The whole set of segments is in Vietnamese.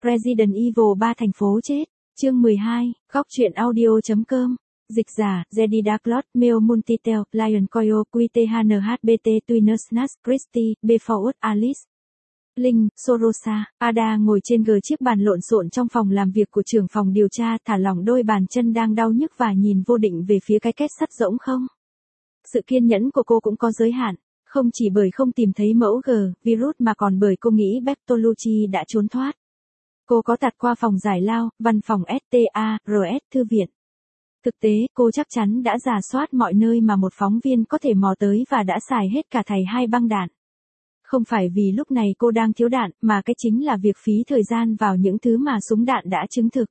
Resident Evil 3 thành phố chết. Chương 12, góc truyện audio.com. Dịch giả, Jedi Darklord, Meo Multitel, Lion Coyo, QTHNHBT, Twiners Nas, Christy, B Forward, Alice. Linh, Sorosa, Ada ngồi trên chiếc bàn lộn xộn trong phòng làm việc của trưởng phòng điều tra, thả lỏng đôi bàn chân đang đau nhức và nhìn vô định về phía cái két sắt rỗng không. Sự kiên nhẫn của cô cũng có giới hạn, không chỉ bởi không tìm thấy mẫu virus mà còn bởi cô nghĩ Bertolucci đã trốn thoát. Cô có tạt qua phòng giải lao, văn phòng STARS, thư viện. Thực tế, cô chắc chắn đã rà soát mọi nơi mà một phóng viên có thể mò tới và đã xài hết cả thảy 2 băng đạn. Không phải vì lúc này cô đang thiếu đạn, mà cái chính là việc phí thời gian vào những thứ mà súng đạn đã chứng thực.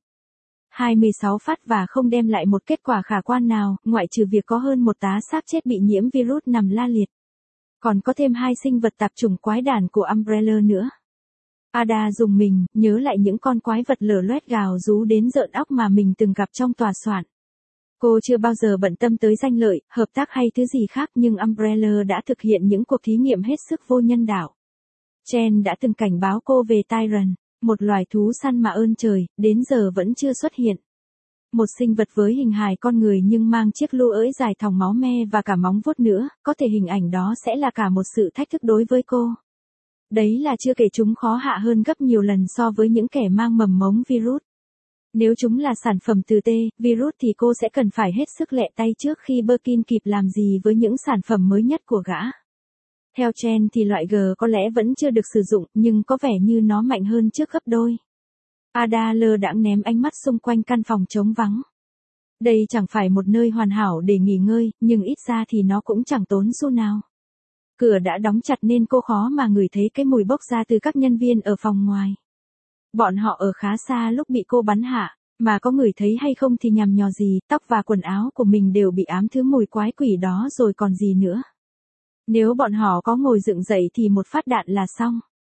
26 phát và không đem lại một kết quả khả quan nào, ngoại trừ việc có hơn một tá xác chết bị nhiễm virus nằm la liệt. Còn có thêm 2 sinh vật tạp chủng quái đản của Umbrella nữa. Ada rùng mình, nhớ lại những con quái vật lở loét gào rú đến rợn óc mà mình từng gặp trong tòa soạn. Cô chưa bao giờ bận tâm tới danh lợi, hợp tác hay thứ gì khác, nhưng Umbrella đã thực hiện những cuộc thí nghiệm hết sức vô nhân đạo. Chen đã từng cảnh báo cô về Tyrant, một loài thú săn mà ơn trời, đến giờ vẫn chưa xuất hiện. Một sinh vật với hình hài con người nhưng mang chiếc lũ ỡi dài thòng máu me và cả móng vuốt nữa, có thể hình ảnh đó sẽ là cả một sự thách thức đối với cô. Đấy là chưa kể chúng khó hạ hơn gấp nhiều lần so với những kẻ mang mầm mống virus. Nếu chúng là sản phẩm từ virus thì cô sẽ cần phải hết sức lẹ tay trước khi Birkin kịp làm gì với những sản phẩm mới nhất của gã. Theo Chen thì loại có lẽ vẫn chưa được sử dụng, nhưng có vẻ như nó mạnh hơn trước gấp đôi. Ada lơ đãng ném ánh mắt xung quanh căn phòng trống vắng. Đây chẳng phải một nơi hoàn hảo để nghỉ ngơi, nhưng ít ra thì nó cũng chẳng tốn xu nào. Cửa đã đóng chặt nên cô khó mà ngửi thấy cái mùi bốc ra từ các nhân viên ở phòng ngoài. Bọn họ ở khá xa lúc bị cô bắn hạ, mà có ngửi thấy hay không thì nhằm nhò gì, tóc và quần áo của mình đều bị ám thứ mùi quái quỷ đó rồi còn gì nữa. Nếu bọn họ có ngồi dựng dậy thì một phát đạn là xong.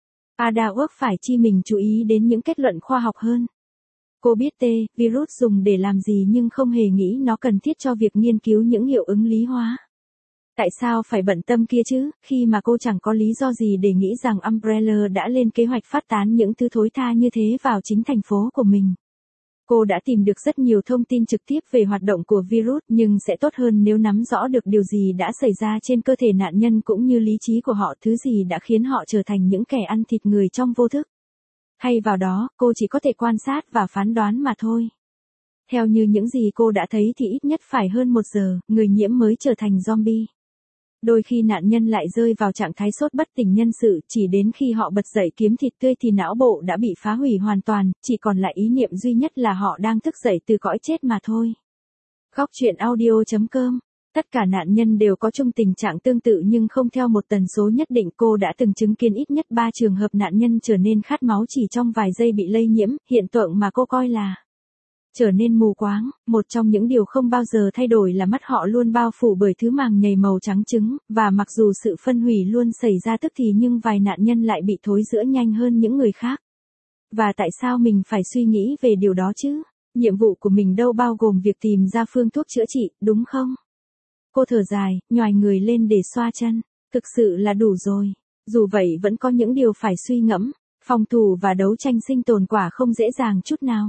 Ada ước phải chi mình chú ý đến những kết luận khoa học hơn. Cô biết virus dùng để làm gì nhưng không hề nghĩ nó cần thiết cho việc nghiên cứu những hiệu ứng lý hóa. Tại sao phải bận tâm kia chứ, khi mà cô chẳng có lý do gì để nghĩ rằng Umbrella đã lên kế hoạch phát tán những thứ thối tha như thế vào chính thành phố của mình. Cô đã tìm được rất nhiều thông tin trực tiếp về hoạt động của virus, nhưng sẽ tốt hơn nếu nắm rõ được điều gì đã xảy ra trên cơ thể nạn nhân cũng như lý trí của họ, thứ gì đã khiến họ trở thành những kẻ ăn thịt người trong vô thức. Thay vào đó, cô chỉ có thể quan sát và phán đoán mà thôi. Theo như những gì cô đã thấy thì ít nhất phải hơn 1 giờ, người nhiễm mới trở thành zombie. Đôi khi nạn nhân lại rơi vào trạng thái sốt bất tỉnh nhân sự, chỉ đến khi họ bật dậy kiếm thịt tươi thì não bộ đã bị phá hủy hoàn toàn, chỉ còn lại ý niệm duy nhất là họ đang thức dậy từ cõi chết mà thôi. Góc truyện audio.com. Tất cả nạn nhân đều có chung tình trạng tương tự nhưng không theo một tần số nhất định. Cô đã từng chứng kiến ít nhất 3 trường hợp nạn nhân trở nên khát máu chỉ trong vài giây bị lây nhiễm, hiện tượng mà cô coi là trở nên mù quáng. Một trong những điều không bao giờ thay đổi là mắt họ luôn bao phủ bởi thứ màng nhầy màu trắng trứng, và mặc dù sự phân hủy luôn xảy ra tức thì nhưng vài nạn nhân lại bị thối rữa nhanh hơn những người khác. Và tại sao mình phải suy nghĩ về điều đó chứ? Nhiệm vụ của mình đâu bao gồm việc tìm ra phương thuốc chữa trị, đúng không? Cô thở dài, nhoài người lên để xoa chân. Thực sự là đủ rồi. Dù vậy vẫn có những điều phải suy ngẫm. Phòng thủ và đấu tranh sinh tồn quả không dễ dàng chút nào.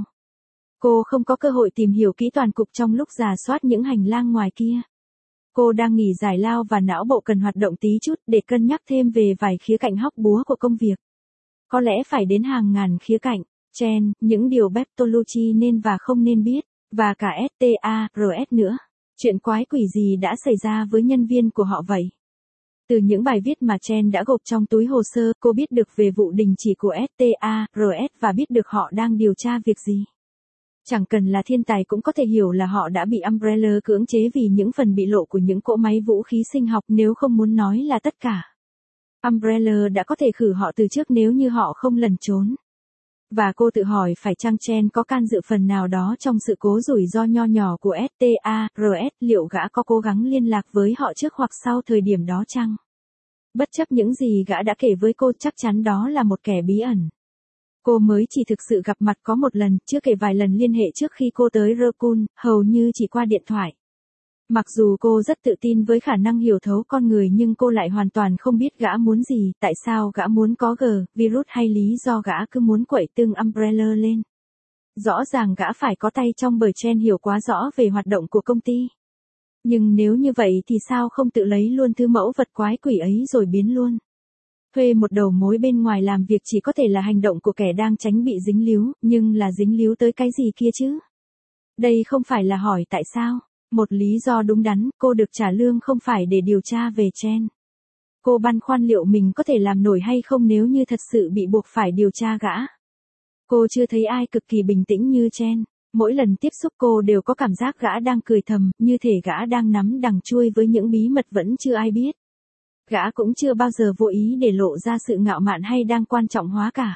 Cô không có cơ hội tìm hiểu kỹ toàn cục trong lúc rà soát những hành lang ngoài kia. Cô đang nghỉ giải lao và não bộ cần hoạt động tí chút để cân nhắc thêm về vài khía cạnh hóc búa của công việc. Có lẽ phải đến hàng ngàn khía cạnh. Chen, những điều Bertolucci nên và không nên biết, và cả STARS nữa. Chuyện quái quỷ gì đã xảy ra với nhân viên của họ vậy? Từ những bài viết mà Chen đã gộp trong túi hồ sơ, cô biết được về vụ đình chỉ của STARS và biết được họ đang điều tra việc gì. Chẳng cần là thiên tài cũng có thể hiểu là họ đã bị Umbrella cưỡng chế vì những phần bị lộ của những cỗ máy vũ khí sinh học, nếu không muốn nói là tất cả. Umbrella đã có thể khử họ từ trước nếu như họ không lẩn trốn. Và cô tự hỏi phải chăng Chen có can dự phần nào đó trong sự cố rủi ro nho nhỏ của STARS, liệu gã có cố gắng liên lạc với họ trước hoặc sau thời điểm đó chăng? Bất chấp những gì gã đã kể với cô, chắc chắn đó là một kẻ bí ẩn. Cô mới chỉ thực sự gặp mặt có một lần, chưa kể vài lần liên hệ trước khi cô tới Raccoon, hầu như chỉ qua điện thoại. Mặc dù cô rất tự tin với khả năng hiểu thấu con người nhưng cô lại hoàn toàn không biết gã muốn gì, tại sao gã muốn có virus hay lý do gã cứ muốn quậy tương Umbrella lên. Rõ ràng gã phải có tay trong bởi Chen hiểu quá rõ về hoạt động của công ty. Nhưng nếu như vậy thì sao không tự lấy luôn thứ mẫu vật quái quỷ ấy rồi biến luôn. Thuê một đầu mối bên ngoài làm việc chỉ có thể là hành động của kẻ đang tránh bị dính líu, nhưng là dính líu tới cái gì kia chứ? Đây không phải là hỏi tại sao. Một lý do đúng đắn, cô được trả lương không phải để điều tra về Chen. Cô băn khoăn liệu mình có thể làm nổi hay không nếu như thật sự bị buộc phải điều tra gã. Cô chưa thấy ai cực kỳ bình tĩnh như Chen. Mỗi lần tiếp xúc cô đều có cảm giác gã đang cười thầm, như thể gã đang nắm đằng chui với những bí mật vẫn chưa ai biết. Gã cũng chưa bao giờ vô ý để lộ ra sự ngạo mạn hay đang quan trọng hóa cả.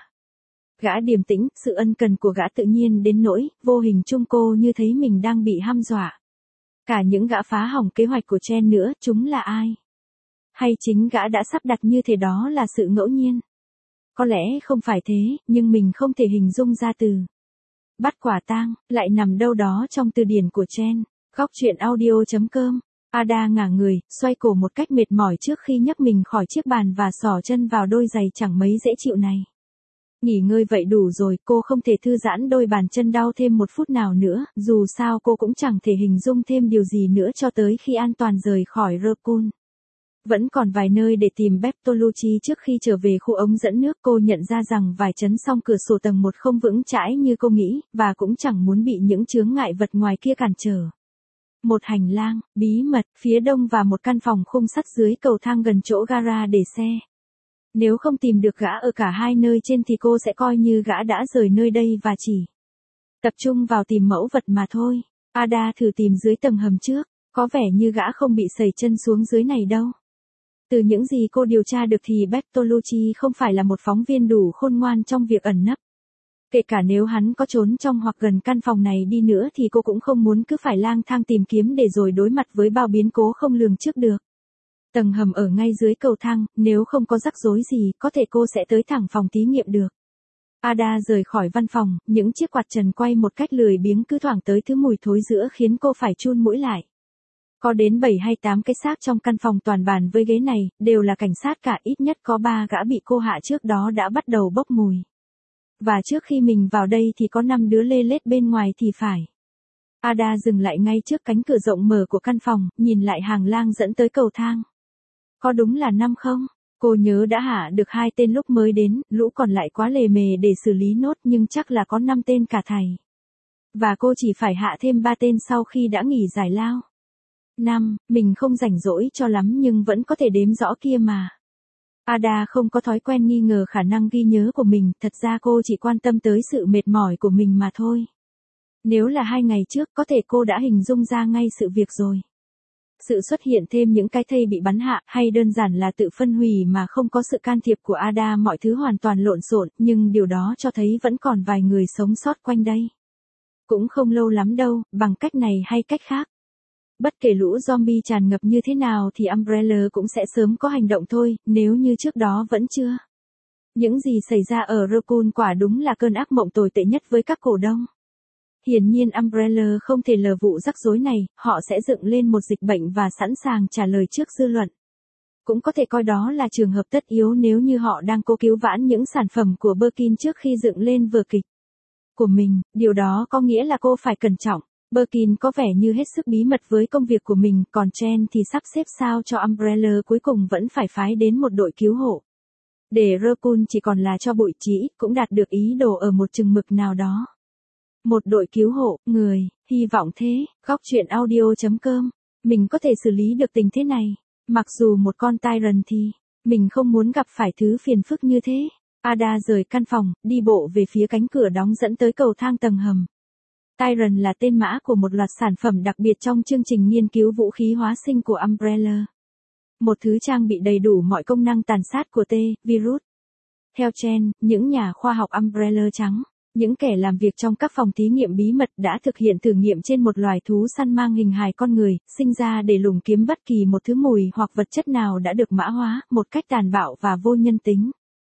Gã điềm tĩnh, sự ân cần của gã tự nhiên đến nỗi, vô hình chung cô như thấy mình đang bị hăm dọa. Cả những gã phá hỏng kế hoạch của Chen nữa, chúng là ai? Hay chính gã đã sắp đặt như thế đó là sự ngẫu nhiên? Có lẽ không phải thế, nhưng mình không thể hình dung ra từ. Bắt quả tang, lại nằm đâu đó trong từ điển của Chen. Góc truyện audio.com. Ada ngả người, xoay cổ một cách mệt mỏi trước khi nhấc mình khỏi chiếc bàn và xỏ chân vào đôi giày chẳng mấy dễ chịu này. Nghỉ ngơi vậy đủ rồi, cô không thể thư giãn đôi bàn chân đau thêm một phút nào nữa, dù sao cô cũng chẳng thể hình dung thêm điều gì nữa cho tới khi an toàn rời khỏi Raccoon. Vẫn còn vài nơi để tìm Bertolucci trước khi trở về khu ống dẫn nước. Cô nhận ra rằng vài chấn song cửa sổ tầng 1 không vững chãi như cô nghĩ, và cũng chẳng muốn bị những chướng ngại vật ngoài kia cản trở. Một hành lang, bí mật, phía đông và một căn phòng khung sắt dưới cầu thang gần chỗ gara để xe. Nếu không tìm được gã ở cả hai nơi trên thì cô sẽ coi như gã đã rời nơi đây và chỉ tập trung vào tìm mẫu vật mà thôi. Ada thử tìm dưới tầng hầm trước, có vẻ như gã không bị sẩy chân xuống dưới này đâu. Từ những gì cô điều tra được thì Bertolucci không phải là một phóng viên đủ khôn ngoan trong việc ẩn nấp. Kể cả nếu hắn có trốn trong hoặc gần căn phòng này đi nữa thì cô cũng không muốn cứ phải lang thang tìm kiếm để rồi đối mặt với bao biến cố không lường trước được. Tầng hầm ở ngay dưới cầu thang, nếu không có rắc rối gì, có thể cô sẽ tới thẳng phòng thí nghiệm được. Ada rời khỏi văn phòng, những chiếc quạt trần quay một cách lười biếng cứ thoảng tới thứ mùi thối rữa khiến cô phải chun mũi lại. Có đến 7 hay 8 cái xác trong căn phòng toàn bàn với ghế này, đều là cảnh sát cả, ít nhất có 3 gã bị cô hạ trước đó đã bắt đầu bốc mùi. Và trước khi mình vào đây thì có 5 đứa lê lết bên ngoài thì phải. Ada dừng lại ngay trước cánh cửa rộng mở của căn phòng, nhìn lại hàng lang dẫn tới cầu thang. Có đúng là 5 không? Cô nhớ đã hạ được 2 tên lúc mới đến, lũ còn lại quá lề mề để xử lý nốt nhưng chắc là có 5 tên cả thầy. Và cô chỉ phải hạ thêm 3 tên sau khi đã nghỉ giải lao. 5, mình không rảnh rỗi cho lắm nhưng vẫn có thể đếm rõ kia mà. Ada không có thói quen nghi ngờ khả năng ghi nhớ của mình, thật ra cô chỉ quan tâm tới sự mệt mỏi của mình mà thôi. Nếu là 2 ngày trước có thể cô đã hình dung ra ngay sự việc rồi. Sự xuất hiện thêm những cái thây bị bắn hạ hay đơn giản là tự phân hủy mà không có sự can thiệp của Ada, mọi thứ hoàn toàn lộn xộn, nhưng điều đó cho thấy vẫn còn vài người sống sót quanh đây. Cũng không lâu lắm đâu, bằng cách này hay cách khác. Bất kể lũ zombie tràn ngập như thế nào thì Umbrella cũng sẽ sớm có hành động thôi, nếu như trước đó vẫn chưa. Những gì xảy ra ở Raccoon quả đúng là cơn ác mộng tồi tệ nhất với các cổ đông. Hiển nhiên Umbrella không thể lờ vụ rắc rối này, họ sẽ dựng lên một dịch bệnh và sẵn sàng trả lời trước dư luận. Cũng có thể coi đó là trường hợp tất yếu nếu như họ đang cố cứu vãn những sản phẩm của Birkin trước khi dựng lên vở kịch của mình, điều đó có nghĩa là cô phải cẩn trọng. Birkin có vẻ như hết sức bí mật với công việc của mình, còn Chen thì sắp xếp sao cho Umbrella cuối cùng vẫn phải phái đến một đội cứu hộ. Để Raccoon chỉ còn là cho bụi, chí ít cũng đạt được ý đồ ở một chừng mực nào đó. Một đội cứu hộ, người, hy vọng thế. Góc truyện audio.com. Mình có thể xử lý được tình thế này. Mặc dù một con Tyrant thì, mình không muốn gặp phải thứ phiền phức như thế. Ada rời căn phòng, đi bộ về phía cánh cửa đóng dẫn tới cầu thang tầng hầm. Tyrant là tên mã của một loạt sản phẩm đặc biệt trong chương trình nghiên cứu vũ khí hóa sinh của Umbrella. Một thứ trang bị đầy đủ mọi công năng tàn sát của virus. Theo Chen, những nhà khoa học Umbrella trắng, những kẻ làm việc trong các phòng thí nghiệm bí mật đã thực hiện thử nghiệm trên một loài thú săn mang hình hài con người, sinh ra để lùng kiếm bất kỳ một thứ mùi hoặc vật chất nào đã được mã hóa, một cách tàn bạo và vô nhân tính.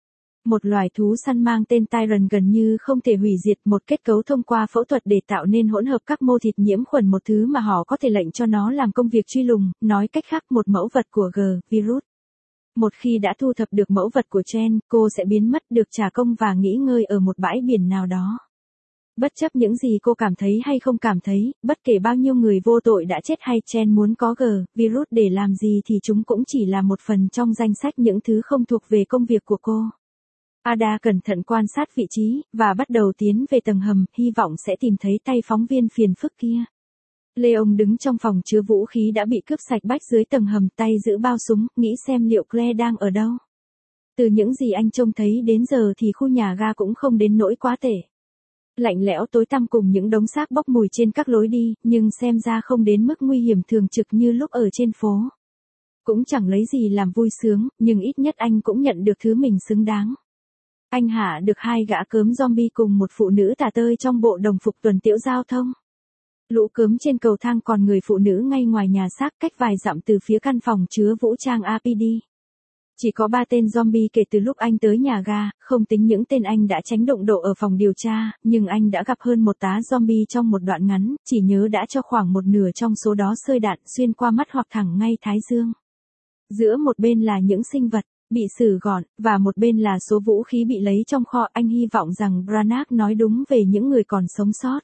Một loài thú săn mang tên Tyrant gần như không thể hủy diệt, một kết cấu thông qua phẫu thuật để tạo nên hỗn hợp các mô thịt nhiễm khuẩn, một thứ mà họ có thể lệnh cho nó làm công việc truy lùng, nói cách khác một mẫu vật của virus. Một khi đã thu thập được mẫu vật của Chen, cô sẽ biến mất, được trả công và nghỉ ngơi ở một bãi biển nào đó. Bất chấp những gì cô cảm thấy hay không cảm thấy, bất kể bao nhiêu người vô tội đã chết hay Chen muốn có virus để làm gì thì chúng cũng chỉ là một phần trong danh sách những thứ không thuộc về công việc của cô. Ada cẩn thận quan sát vị trí, và bắt đầu tiến về tầng hầm, hy vọng sẽ tìm thấy tay phóng viên phiền phức kia. Leon đứng trong phòng chứa vũ khí đã bị cướp sạch bách dưới tầng hầm, tay giữ bao súng, nghĩ xem liệu Claire đang ở đâu. Từ những gì anh trông thấy đến giờ thì khu nhà ga cũng không đến nỗi quá tệ. Lạnh lẽo tối tăm cùng những đống xác bốc mùi trên các lối đi, nhưng xem ra không đến mức nguy hiểm thường trực như lúc ở trên phố. Cũng chẳng lấy gì làm vui sướng, nhưng ít nhất anh cũng nhận được thứ mình xứng đáng. Anh hạ được 2 gã cớm zombie cùng một phụ nữ tả tơi trong bộ đồng phục tuần tiễu giao thông. Lũ cớm trên cầu thang, còn người phụ nữ ngay ngoài nhà xác cách vài dặm từ phía căn phòng chứa vũ trang APD. Chỉ có 3 tên zombie kể từ lúc anh tới nhà ga, không tính những tên anh đã tránh đụng độ ở phòng điều tra, nhưng anh đã gặp hơn một tá zombie trong một đoạn ngắn, chỉ nhớ đã cho khoảng một nửa trong số đó xơi đạn xuyên qua mắt hoặc thẳng ngay thái dương. Giữa một bên là những sinh vật bị xử gọn, và một bên là số vũ khí bị lấy trong kho. Anh hy vọng rằng Branagh nói đúng về những người còn sống sót.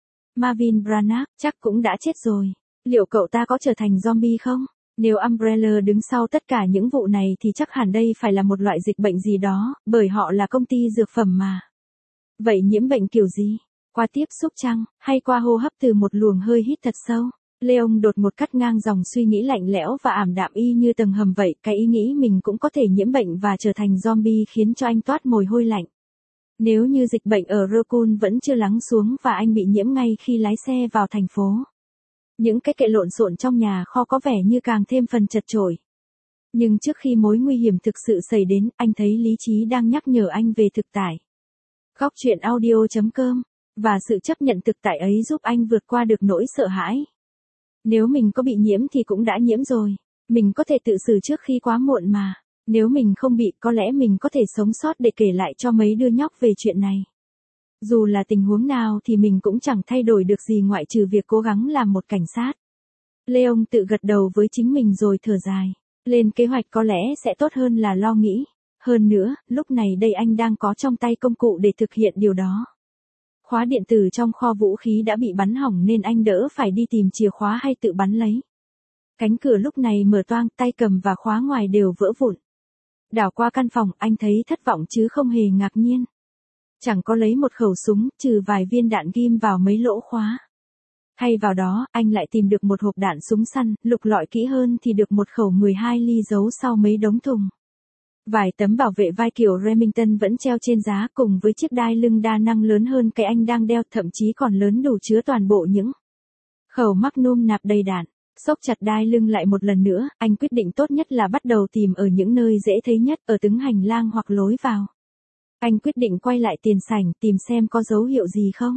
Marvin Branagh chắc cũng đã chết rồi. Liệu cậu ta có trở thành zombie không? Nếu Umbrella đứng sau tất cả những vụ này thì chắc hẳn đây phải là một loại dịch bệnh gì đó, bởi họ là công ty dược phẩm mà. Vậy nhiễm bệnh kiểu gì? Qua tiếp xúc chăng, hay qua hô hấp từ một luồng hơi hít thật sâu? Leon đột ngột cắt ngang dòng suy nghĩ lạnh lẽo và ảm đạm y như tầng hầm vậy. Cái ý nghĩ mình cũng có thể nhiễm bệnh và trở thành zombie khiến cho anh toát mồ hôi lạnh. Nếu như dịch bệnh ở Raccoon vẫn chưa lắng xuống và anh bị nhiễm ngay khi lái xe vào thành phố. Những cái kệ lộn xộn trong nhà kho có vẻ như càng thêm phần chật chội. Nhưng trước khi mối nguy hiểm thực sự xảy đến, anh thấy lý trí đang nhắc nhở anh về thực tại. Góc truyện audio.com. Và sự chấp nhận thực tại ấy giúp anh vượt qua được nỗi sợ hãi. Nếu mình có bị nhiễm thì cũng đã nhiễm rồi. Mình có thể tự xử trước khi quá muộn mà. Nếu mình không bị, có lẽ mình có thể sống sót để kể lại cho mấy đứa nhóc về chuyện này. Dù là tình huống nào thì mình cũng chẳng thay đổi được gì ngoại trừ việc cố gắng làm một cảnh sát. Leon tự gật đầu với chính mình rồi thở dài. Lên kế hoạch có lẽ sẽ tốt hơn là lo nghĩ. Hơn nữa, lúc này đây anh đang có trong tay công cụ để thực hiện điều đó. Khóa điện tử trong kho vũ khí đã bị bắn hỏng nên anh đỡ phải đi tìm chìa khóa hay tự bắn lấy. Cánh cửa lúc này mở toang, tay cầm và khóa ngoài đều vỡ vụn. Đảo qua căn phòng, anh thấy thất vọng chứ không hề ngạc nhiên. Chẳng có lấy một khẩu súng, trừ vài viên đạn ghim vào mấy lỗ khóa. Thay vào đó, anh lại tìm được một hộp đạn súng săn, lục lọi kỹ hơn thì được một khẩu 12 ly giấu sau mấy đống thùng. Vài tấm bảo vệ vai kiểu Remington vẫn treo trên giá cùng với chiếc đai lưng đa năng lớn hơn cái anh đang đeo, thậm chí còn lớn đủ chứa toàn bộ những khẩu Magnum nạp đầy đạn. Xốc chặt đai lưng lại một lần nữa, anh quyết định tốt nhất là bắt đầu tìm ở những nơi dễ thấy nhất, ở từng hành lang hoặc lối vào. Anh quyết định quay lại tiền sảnh tìm xem có dấu hiệu gì không.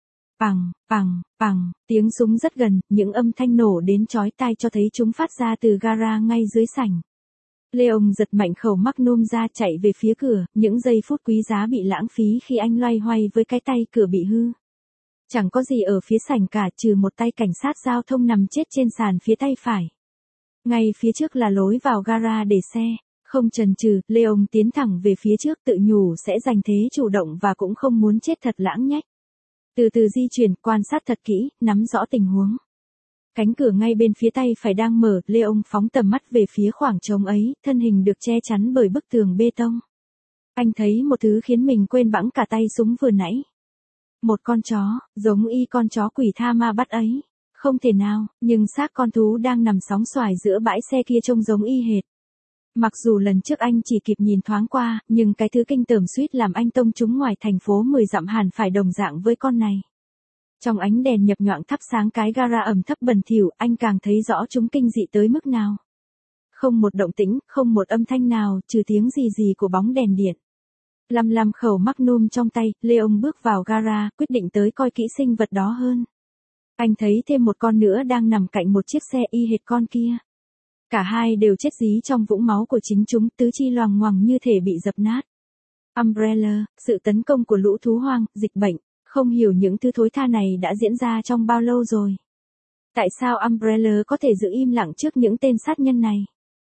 Pằng, tiếng súng rất gần, những âm thanh nổ đến chói tai cho thấy chúng phát ra từ gara ngay dưới sảnh. Leon giật mạnh khẩu Magnum ra chạy về phía cửa, những giây phút quý giá bị lãng phí khi anh loay hoay với cái tay cửa bị hư. Chẳng có gì ở phía sảnh cả trừ một tay cảnh sát giao thông nằm chết trên sàn phía tay phải. Ngay phía trước là lối vào gara để xe. Không chần chừ, Leon tiến thẳng về phía trước, tự nhủ sẽ giành thế chủ động và cũng không muốn chết thật lãng nhách. Từ từ di chuyển, quan sát thật kỹ, nắm rõ tình huống. Cánh cửa ngay bên phía tay phải đang mở, Leon phóng tầm mắt về phía khoảng trống ấy, thân hình được che chắn bởi bức tường bê tông. Anh thấy một thứ khiến mình quên bẵng cả tay súng vừa nãy. Một con chó, giống y con chó quỷ tha ma bắt ấy. Không thể nào, nhưng xác con thú đang nằm sóng xoài giữa bãi xe kia trông giống y hệt. Mặc dù lần trước anh chỉ kịp nhìn thoáng qua, nhưng cái thứ kinh tởm suýt làm anh tông chúng ngoài thành phố 10 dặm hẳn phải đồng dạng với con này. Trong ánh đèn nhập nhoạng thắp sáng cái gara ẩm thấp bẩn thỉu, anh càng thấy rõ chúng kinh dị tới mức nào. Không một động tĩnh, không một âm thanh nào, trừ tiếng gì của bóng đèn điện. Lăm khẩu Magnum trong tay, Leon bước vào gara, quyết định tới coi kỹ sinh vật đó hơn. Anh thấy thêm một con nữa đang nằm cạnh một chiếc xe y hệt con kia. Cả hai đều chết dí trong vũng máu của chính chúng, tứ chi loằng ngoằng như thể bị dập nát. Umbrella, sự tấn công của lũ thú hoang, dịch bệnh, không hiểu những thứ thối tha này đã diễn ra trong bao lâu rồi. Tại sao Umbrella có thể giữ im lặng trước những tên sát nhân này?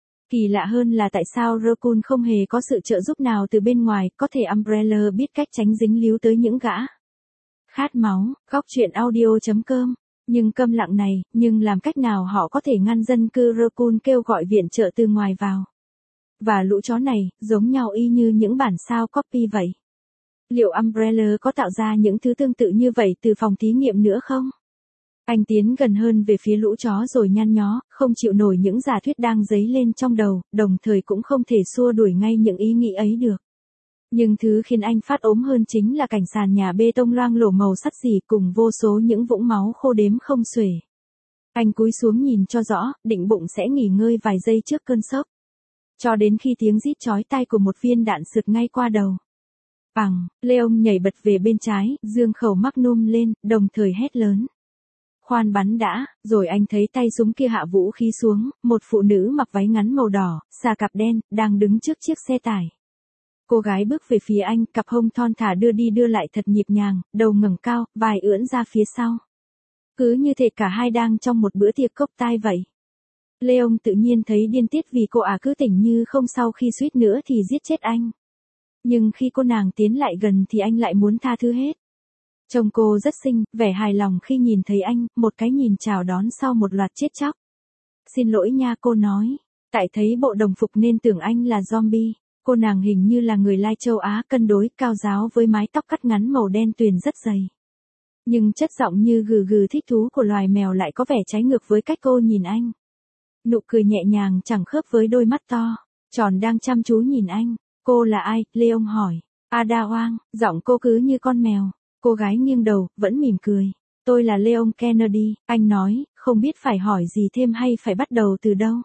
Kỳ lạ hơn là tại sao Raccoon không hề có sự trợ giúp nào từ bên ngoài, có thể Umbrella biết cách tránh dính líu tới những gã. Khát máu, góc truyện audio.com. Nhưng câm lặng này, nhưng làm cách nào họ có thể ngăn dân cư Raccoon kêu gọi viện trợ từ ngoài vào? Và lũ chó này, giống nhau y như những bản sao copy vậy. Liệu Umbrella có tạo ra những thứ tương tự như vậy từ phòng thí nghiệm nữa không? Anh tiến gần hơn về phía lũ chó rồi nhăn nhó, không chịu nổi những giả thuyết đang dấy lên trong đầu, đồng thời cũng không thể xua đuổi ngay những ý nghĩ ấy được. Nhưng thứ khiến anh phát ốm hơn chính là cảnh sàn nhà bê tông loang lổ màu sắt xỉ cùng vô số những vũng máu khô đếm không xuể. Anh cúi xuống nhìn cho rõ, định bụng sẽ nghỉ ngơi vài giây trước cơn sốc. Cho đến khi tiếng rít chói tai của một viên đạn sượt ngay qua đầu. Bằng, Leon nhảy bật về bên trái, giương khẩu Magnum lên, đồng thời hét lớn. Khoan bắn đã, rồi anh thấy tay súng kia hạ vũ khí xuống, một phụ nữ mặc váy ngắn màu đỏ, xà cạp đen, đang đứng trước chiếc xe tải. Cô gái bước về phía anh, cặp hông thon thả đưa đi đưa lại thật nhịp nhàng, đầu ngẩng cao, vai ưỡn ra phía sau. Cứ như thể cả hai đang trong một bữa tiệc cốc tai vậy. Leon tự nhiên thấy điên tiết vì cô cứ tỉnh như không sau khi suýt nữa thì giết chết anh. Nhưng khi cô nàng tiến lại gần thì anh lại muốn tha thứ hết. Trông cô rất xinh, vẻ hài lòng khi nhìn thấy anh, một cái nhìn chào đón sau một loạt chết chóc. Xin lỗi nha, cô nói. Tại thấy bộ đồng phục nên tưởng anh là zombie. Cô nàng hình như là người Lai châu Á cân đối, cao ráo với mái tóc cắt ngắn màu đen tuyền rất dày. Nhưng chất giọng như gừ gừ thích thú của loài mèo lại có vẻ trái ngược với cách cô nhìn anh. Nụ cười nhẹ nhàng chẳng khớp với đôi mắt to, tròn đang chăm chú nhìn anh. Cô là ai? Leon hỏi. Ada Wang, giọng cô cứ như con mèo. Cô gái nghiêng đầu, vẫn mỉm cười. Tôi là Leon Kennedy, anh nói, không biết phải hỏi gì thêm hay phải bắt đầu từ đâu.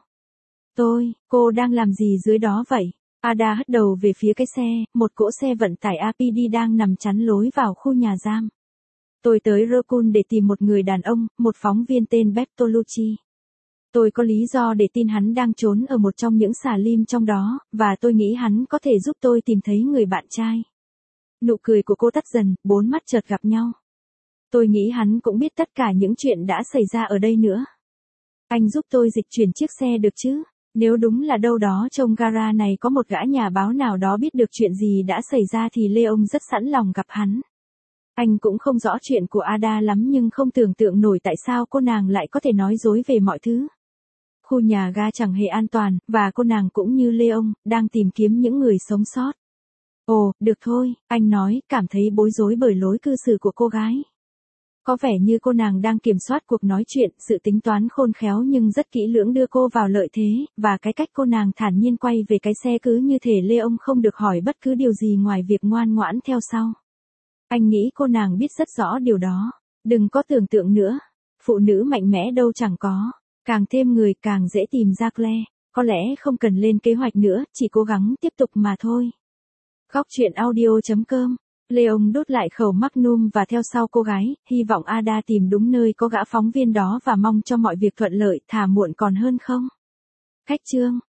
Cô đang làm gì dưới đó vậy? Ada hất đầu về phía cái xe, một cỗ xe vận tải APD đang nằm chắn lối vào khu nhà giam. Tôi tới Raccoon để tìm một người đàn ông, một phóng viên tên Bertolucci. Tôi có lý do để tin hắn đang trốn ở một trong những xà lim trong đó, và tôi nghĩ hắn có thể giúp tôi tìm thấy người bạn trai. Nụ cười của cô tắt dần, bốn mắt chợt gặp nhau. Tôi nghĩ hắn cũng biết tất cả những chuyện đã xảy ra ở đây nữa. Anh giúp tôi dịch chuyển chiếc xe được chứ? Nếu đúng là đâu đó trong gara này có một gã nhà báo nào đó biết được chuyện gì đã xảy ra thì Leon rất sẵn lòng gặp hắn. Anh cũng không rõ chuyện của Ada lắm nhưng không tưởng tượng nổi tại sao cô nàng lại có thể nói dối về mọi thứ. Khu nhà ga chẳng hề an toàn, và cô nàng cũng như Leon, đang tìm kiếm những người sống sót. Ồ, được thôi, anh nói, cảm thấy bối rối bởi lối cư xử của cô gái. Có vẻ như cô nàng đang kiểm soát cuộc nói chuyện, sự tính toán khôn khéo nhưng rất kỹ lưỡng đưa cô vào lợi thế, và cái cách cô nàng thản nhiên quay về cái xe cứ như thể Leon không được hỏi bất cứ điều gì ngoài việc ngoan ngoãn theo sau. Anh nghĩ cô nàng biết rất rõ điều đó. Đừng có tưởng tượng nữa. Phụ nữ mạnh mẽ đâu chẳng có. Càng thêm người càng dễ tìm ra Claire. Có lẽ không cần lên kế hoạch nữa, chỉ cố gắng tiếp tục mà thôi. Góc truyện audio.com. Leon đốt lại khẩu Magnum và theo sau cô gái, hy vọng Ada tìm đúng nơi có gã phóng viên đó và mong cho mọi việc thuận lợi, thà muộn còn hơn không. Khách chương.